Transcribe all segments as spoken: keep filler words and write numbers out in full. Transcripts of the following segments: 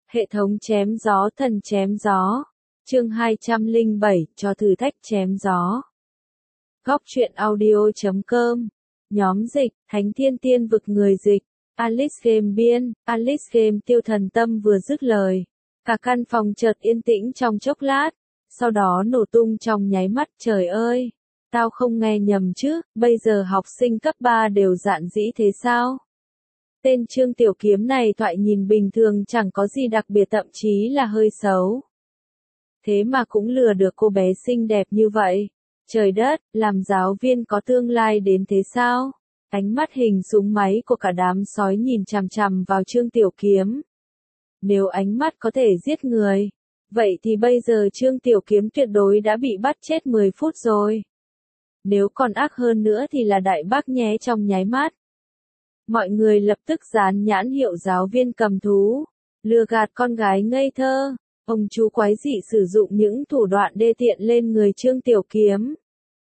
Hệ thống chém gió thần chém gió. Chương hai trăm lẻ bảy, cho thử thách chém gió. Góc truyện audio chấm com. Nhóm dịch, Thánh Thiên Tiên vực người dịch. Alice Game biên, Alice Game Tiêu Thần Tâm vừa dứt lời. Cả căn phòng chợt yên tĩnh trong chốc lát. Sau đó nổ tung trong nháy mắt. Trời ơi! Tao không nghe nhầm chứ, bây giờ học sinh cấp ba đều dạn dĩ thế sao? Tên Trương Tiểu Kiếm này thoại nhìn bình thường chẳng có gì đặc biệt, thậm chí là hơi xấu. Thế mà cũng lừa được cô bé xinh đẹp như vậy. Trời đất, làm giáo viên có tương lai đến thế sao? Ánh mắt hình súng máy của cả đám sói nhìn chằm chằm vào Trương Tiểu Kiếm. Nếu ánh mắt có thể giết người, vậy thì bây giờ Trương Tiểu Kiếm tuyệt đối đã bị bắt chết mười phút rồi. Nếu còn ác hơn nữa thì là đại bác nhé trong nháy mắt. Mọi người lập tức dán nhãn hiệu giáo viên cầm thú, lừa gạt con gái ngây thơ. Ông chú quái dị sử dụng những thủ đoạn đê tiện lên người Trương Tiểu Kiếm.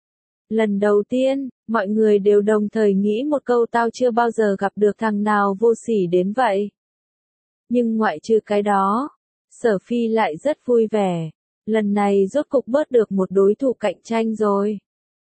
Lần đầu tiên, mọi người đều đồng thời nghĩ một câu: tao chưa bao giờ gặp được thằng nào vô sỉ đến vậy. Nhưng ngoại trừ cái đó, Sở Phi lại rất vui vẻ. Lần này rốt cục bớt được một đối thủ cạnh tranh rồi.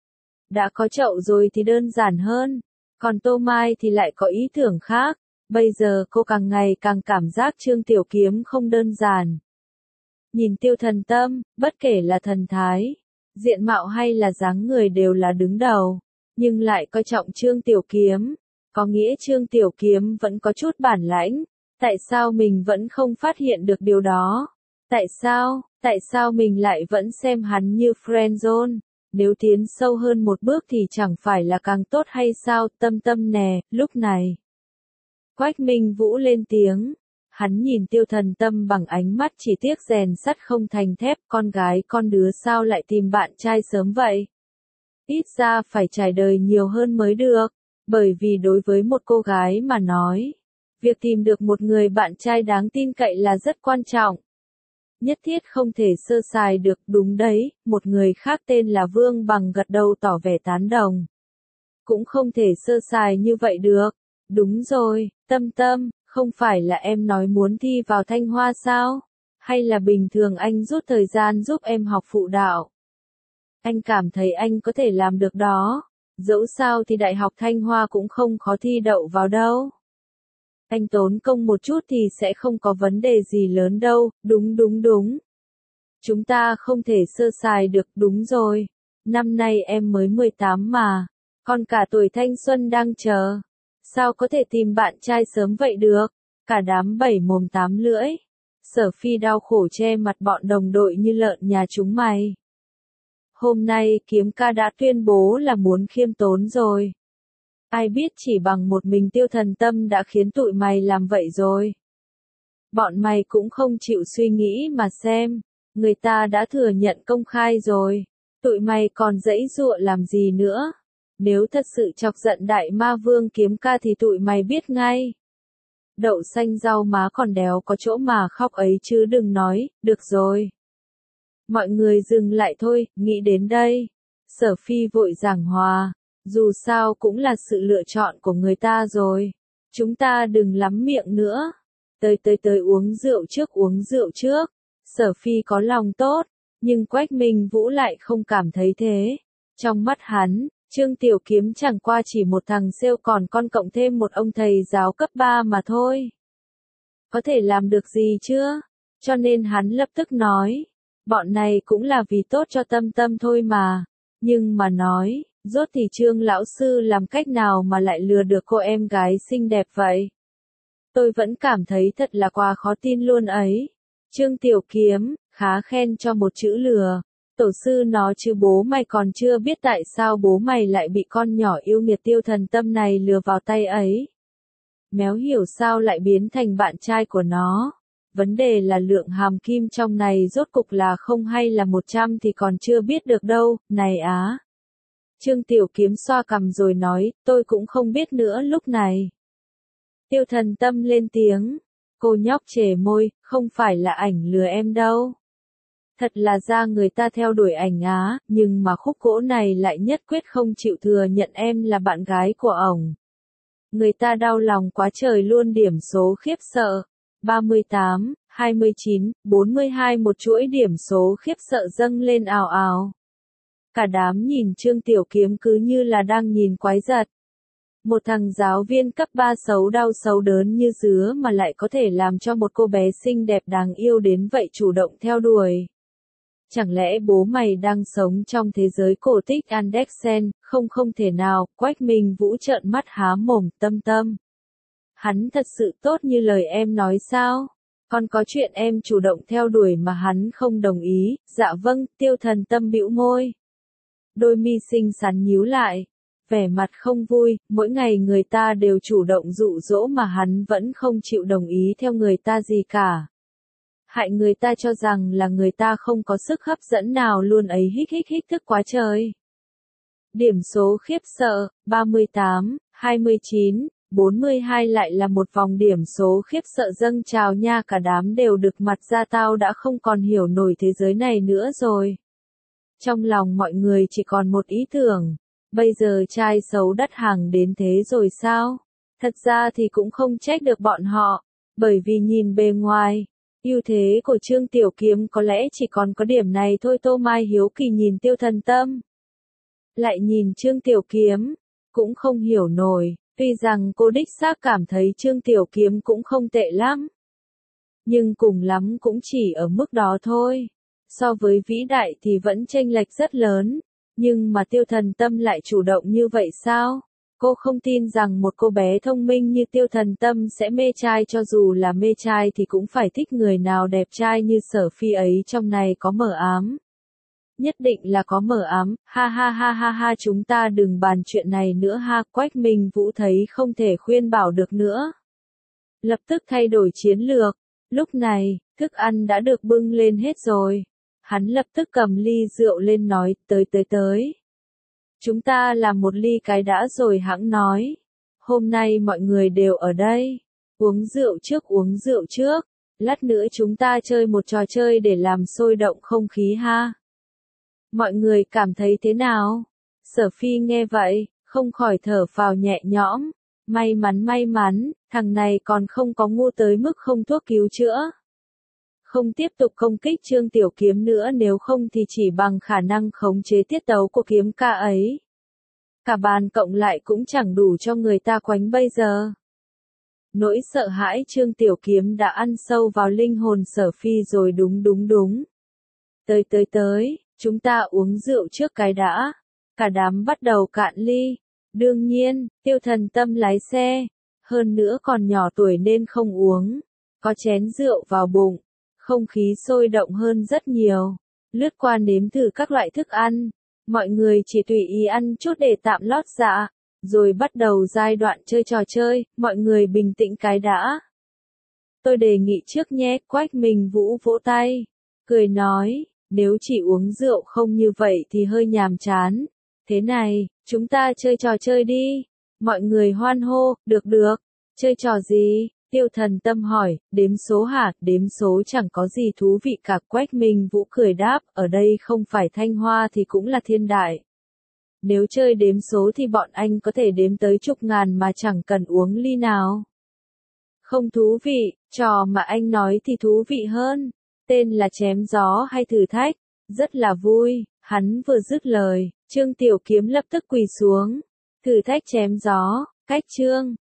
Đã có chậu rồi thì đơn giản hơn. Còn Tô Mai thì lại có ý tưởng khác. Bây giờ cô càng ngày càng cảm giác Trương Tiểu Kiếm không đơn giản. Nhìn Tiêu Thần Tâm, bất kể là thần thái, diện mạo hay là dáng người đều là đứng đầu. Nhưng lại coi trọng Trương Tiểu Kiếm. Có nghĩa Trương Tiểu Kiếm vẫn có chút bản lãnh. Tại sao mình vẫn không phát hiện được điều đó? Tại sao, tại sao mình lại vẫn xem hắn như friendzone? Nếu tiến sâu hơn một bước thì chẳng phải là càng tốt hay sao? Tâm Tâm nè, lúc này. Quách Minh Vũ lên tiếng. Hắn nhìn Tiêu Thần Tâm bằng ánh mắt chỉ tiếc rèn sắt không thành thép. Con gái con đứa sao lại tìm bạn trai sớm vậy? Ít ra phải trải đời nhiều hơn mới được. Bởi vì đối với một cô gái mà nói, việc tìm được một người bạn trai đáng tin cậy là rất quan trọng. Nhất thiết không thể sơ sài được. Đúng đấy, một người khác tên là Vương Bằng gật đầu tỏ vẻ tán đồng. Cũng không thể sơ sài như vậy được. Đúng rồi, Tâm Tâm, không phải là em nói muốn thi vào Thanh Hoa sao? Hay là bình thường anh rút thời gian giúp em học phụ đạo? Anh cảm thấy anh có thể làm được đó. Dẫu sao thì Đại học Thanh Hoa cũng không khó thi đậu vào đâu. Anh tốn công một chút thì sẽ không có vấn đề gì lớn đâu. Đúng đúng đúng. Chúng ta không thể sơ sài được. Đúng rồi. Năm nay em mới mười tám mà. Còn cả tuổi thanh xuân đang chờ. Sao có thể tìm bạn trai sớm vậy được? Cả đám bảy mồm tám lưỡi. Sở Phi đau khổ che mặt bọn đồng đội như lợn nhà chúng mày. Hôm nay Kiếm ca đã tuyên bố là muốn khiêm tốn rồi. Ai biết chỉ bằng một mình Tiêu Thần Tâm đã khiến tụi mày làm vậy rồi. Bọn mày cũng không chịu suy nghĩ mà xem. Người ta đã thừa nhận công khai rồi. Tụi mày còn giãy giụa làm gì nữa? Nếu thật sự chọc giận Đại Ma Vương Kiếm ca thì tụi mày biết ngay. Đậu xanh rau má còn đéo có chỗ mà khóc ấy chứ đừng nói. Được rồi. Mọi người dừng lại thôi. Nghĩ đến đây, Sở Phi vội giảng hòa. Dù sao cũng là sự lựa chọn của người ta rồi. Chúng ta đừng lắm miệng nữa. Tới tới tới uống rượu trước uống rượu trước. Sở Phi có lòng tốt. Nhưng Quách Minh Vũ lại không cảm thấy thế. Trong mắt hắn, Trương Tiểu Kiếm chẳng qua chỉ một thằng sale còn con cộng thêm một ông thầy giáo cấp ba mà thôi. Có thể làm được gì chưa? Cho nên hắn lập tức nói. Bọn này cũng là vì tốt cho Tâm Tâm thôi mà. Nhưng mà nói, rốt thì Trương lão sư làm cách nào mà lại lừa được cô em gái xinh đẹp vậy? Tôi vẫn cảm thấy thật là quá khó tin luôn ấy. Trương Tiểu Kiếm, khá khen cho một chữ lừa. Tổ sư nó chứ bố mày còn chưa biết tại sao bố mày lại bị con nhỏ yêu nghiệt Tiêu Thần Tâm này lừa vào tay ấy. Méo hiểu sao lại biến thành bạn trai của nó. Vấn đề là lượng hàm kim trong này rốt cục là không hay là một trăm thì còn chưa biết được đâu. Này á. Trương Tiểu Kiếm xoa cằm rồi nói, tôi cũng không biết nữa lúc này. Tiêu Thần Tâm lên tiếng. Cô nhóc chề môi, không phải là ảnh lừa em đâu. Thật là ra người ta theo đuổi ảnh á, nhưng mà khúc gỗ này lại nhất quyết không chịu thừa nhận em là bạn gái của ổng. Người ta đau lòng quá trời luôn. Điểm số khiếp sợ. ba mươi tám, hai mươi chín, bốn mươi hai một chuỗi điểm số khiếp sợ dâng lên ào ào. Cả đám nhìn Trương Tiểu Kiếm cứ như là đang nhìn quái vật. Một thằng giáo viên cấp ba xấu đau xấu đớn như dứa mà lại có thể làm cho một cô bé xinh đẹp đáng yêu đến vậy chủ động theo đuổi. Chẳng lẽ bố mày đang sống trong thế giới cổ tích Andersen, không không thể nào, Quách Minh Vũ trợn mắt há mồm, Tâm Tâm. Hắn thật sự tốt như lời em nói sao? Còn có chuyện em chủ động theo đuổi mà hắn không đồng ý, dạ vâng, Tiêu Thần Tâm bĩu môi. Đôi mi xinh xắn nhíu lại, vẻ mặt không vui, mỗi ngày người ta đều chủ động dụ dỗ mà hắn vẫn không chịu đồng ý theo người ta gì cả. Hại người ta cho rằng là người ta không có sức hấp dẫn nào luôn ấy hích hích hích thức quá trời. Điểm số khiếp sợ, ba mươi tám, hai mươi chín, bốn mươi hai lại là một vòng điểm số khiếp sợ dâng trào nha, cả đám đều được mặt ra, tao đã không còn hiểu nổi thế giới này nữa rồi. Trong lòng mọi người chỉ còn một ý tưởng, bây giờ trai xấu đắt hàng đến thế rồi sao? Thật ra thì cũng không trách được bọn họ, bởi vì nhìn bề ngoài, ưu thế của Trương Tiểu Kiếm có lẽ chỉ còn có điểm này thôi. Tô Mai hiếu kỳ nhìn Tiêu Thần Tâm, lại nhìn Trương Tiểu Kiếm, cũng không hiểu nổi, tuy rằng cô đích xác cảm thấy Trương Tiểu Kiếm cũng không tệ lắm. Nhưng cùng lắm cũng chỉ ở mức đó thôi, so với vĩ đại thì vẫn chênh lệch rất lớn, nhưng mà Tiêu Thần Tâm lại chủ động như vậy sao? Cô không tin rằng một cô bé thông minh như Tiêu Thần Tâm sẽ mê trai, cho dù là mê trai thì cũng phải thích người nào đẹp trai như Sở Phi ấy. Trong này có mờ ám. Nhất định là có mờ ám, ha ha ha ha ha, chúng ta đừng bàn chuyện này nữa ha. Quách Minh Vũ thấy không thể khuyên bảo được nữa, lập tức thay đổi chiến lược. Lúc này, thức ăn đã được bưng lên hết rồi. Hắn lập tức cầm ly rượu lên nói, tới tới tới. Chúng ta làm một ly cái đã rồi hẵng nói. Hôm nay mọi người đều ở đây. Uống rượu trước, uống rượu trước. Lát nữa chúng ta chơi một trò chơi để làm sôi động không khí ha. Mọi người cảm thấy thế nào? Sở Phi nghe vậy, không khỏi thở phào nhẹ nhõm. May mắn may mắn, thằng này còn không có ngu tới mức không thuốc cứu chữa. Không tiếp tục công kích Trương Tiểu Kiếm nữa, nếu không thì chỉ bằng khả năng khống chế tiết tấu của kiếm ca ấy, cả bàn cộng lại cũng chẳng đủ cho người ta quánh bây giờ. Nỗi sợ hãi Trương Tiểu Kiếm đã ăn sâu vào linh hồn Sở Phi rồi. Đúng đúng đúng. Tới tới tới, chúng ta uống rượu trước cái đã. Cả đám bắt đầu cạn ly. Đương nhiên, Tiêu Thần Tâm lái xe, hơn nữa còn nhỏ tuổi nên không uống. Có chén rượu vào bụng, không khí sôi động hơn rất nhiều. Lướt qua nếm thử các loại thức ăn, mọi người chỉ tùy ý ăn chút để tạm lót dạ, rồi bắt đầu giai đoạn chơi trò chơi. Mọi người bình tĩnh cái đã. Tôi đề nghị trước nhé. Quách Minh Vũ vỗ tay, cười nói, nếu chỉ uống rượu không như vậy thì hơi nhàm chán. Thế này, chúng ta chơi trò chơi đi. Mọi người hoan hô, được được. Chơi trò gì? Tiêu Thần Tâm hỏi. Đếm số hả? Đếm số chẳng có gì thú vị cả. Quách Minh Vũ cười đáp, ở đây không phải Thanh Hoa thì cũng là Thiên Đại. Nếu chơi đếm số thì bọn anh có thể đếm tới chục ngàn mà chẳng cần uống ly nào. Không thú vị, trò mà anh nói thì thú vị hơn. Tên là chém gió hay thử thách, rất là vui. Hắn vừa dứt lời, Trương Tiểu Kiếm lập tức quỳ xuống. Thử thách chém gió, cách Trương